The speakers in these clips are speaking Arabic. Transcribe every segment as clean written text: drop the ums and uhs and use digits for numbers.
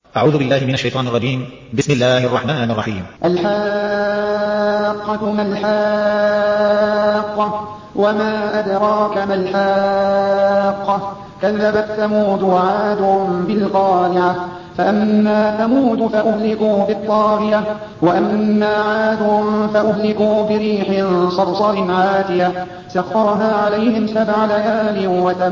أعوذ بالله من الشيطان الرجيم. بسم الله الرحمن الرحيم. الحاقة ما الحاقة وما أدراك ما الحاقة كذبت ثمود وعاد بالقارعة فأما ثمود فأهلكوا بالطاغية وأما عاد فأهلكوا بريح صرصر عاتية سخرها عليهم 7 ليال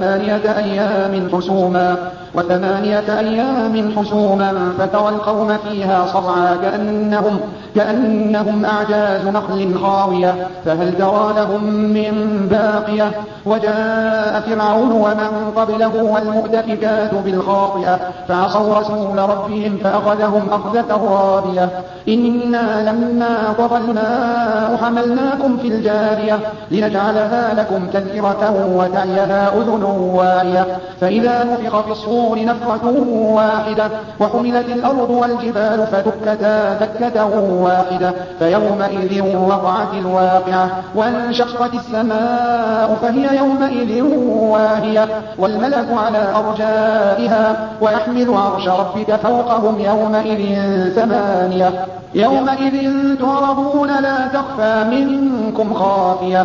وثمانية أيام حسوما فترى القوم فيها صرعى كأنهم أعجاز نخل خاوية فهل ترى لهم من باقية وجاء فرعون ومن قبله والمؤتفكات بالخاطئة فعصوا رسول ربهم فأخذهم أخذة رابية إنا لما طغى الماء حملناكم في الجارية لنجعلها لكم تذكرة وتعيها أذن واعية فإذا نفخ في الصور نفخة واحدة وحملت الأرض والجبال فدكتا دكة واحدة فيومئذ وقعت الواقعة وانشقت السماء فهي يومئذ واهية والملك على أرجائها ويحمل عرش ربك فوقهم يومئذ 8 يومئذ تعرضون لا تخفى منكم خافية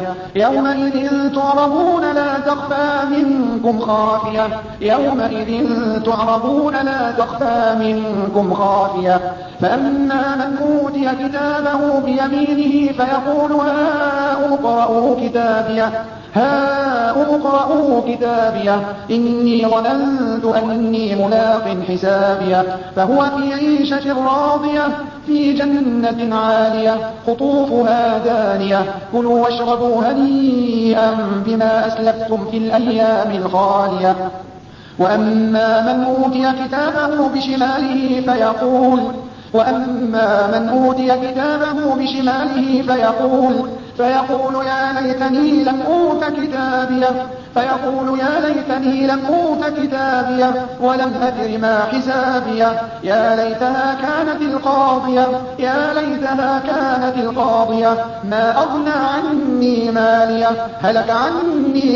فأما من أوتي كتابه بيمينه فيقول هاؤم اقرءوا كتابيه إني ظننت أني ملاق حسابيه فهو في عيشة راضية في جنة عالية قطوفها دانية كلوا واشربوا هنيئا بما أسلفتم في الأيام الخالية وأما من أوتي كتابه بشماله فيقول يا ليتني لم أوت كتابيه ولم أدر ما حسابيه يا ليتها كانت القاضية ما أغنى عني ماليه هلك عني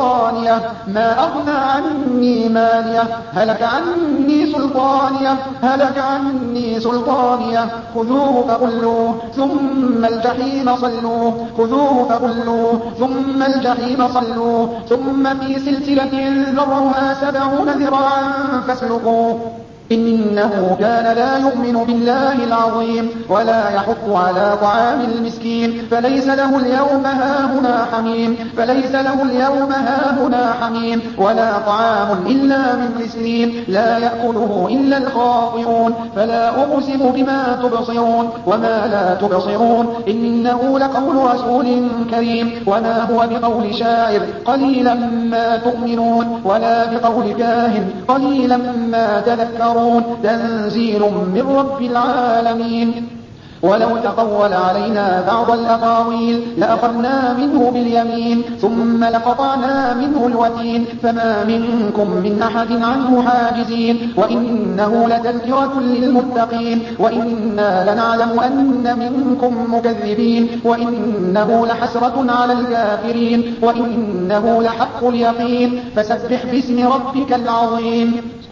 سلطانيه خذوه فغلوه ثم الجحيم صلوه ثم في سلسلة ذرعها 70 ذراعا فاسلكوه إنه كان لا يؤمن بالله العظيم ولا يحض على طعام المسكين فليس له اليوم هاهنا حميم ولا طعام إلا من غسلين لا يأكله إلا الخاطئون فلا أقسم بما تبصرون وما لا تبصرون إنه لقول رسول كريم وما هو بقول شاعر قليلا ما تؤمنون ولا بقول كاهن قليلا ما تذكرون تنزيل من رب العالمين ولو تقول علينا بعض الأقاويل لأخذنا منه باليمين ثم لقطعنا منه الوتين فما منكم من أحد عنه حاجزين وإنه لتذكرة للمتقين وإنا لنعلم أن منكم مكذبين وإنه لحسرة على الكافرين وإنه لحق اليقين فسبح باسم ربك العظيم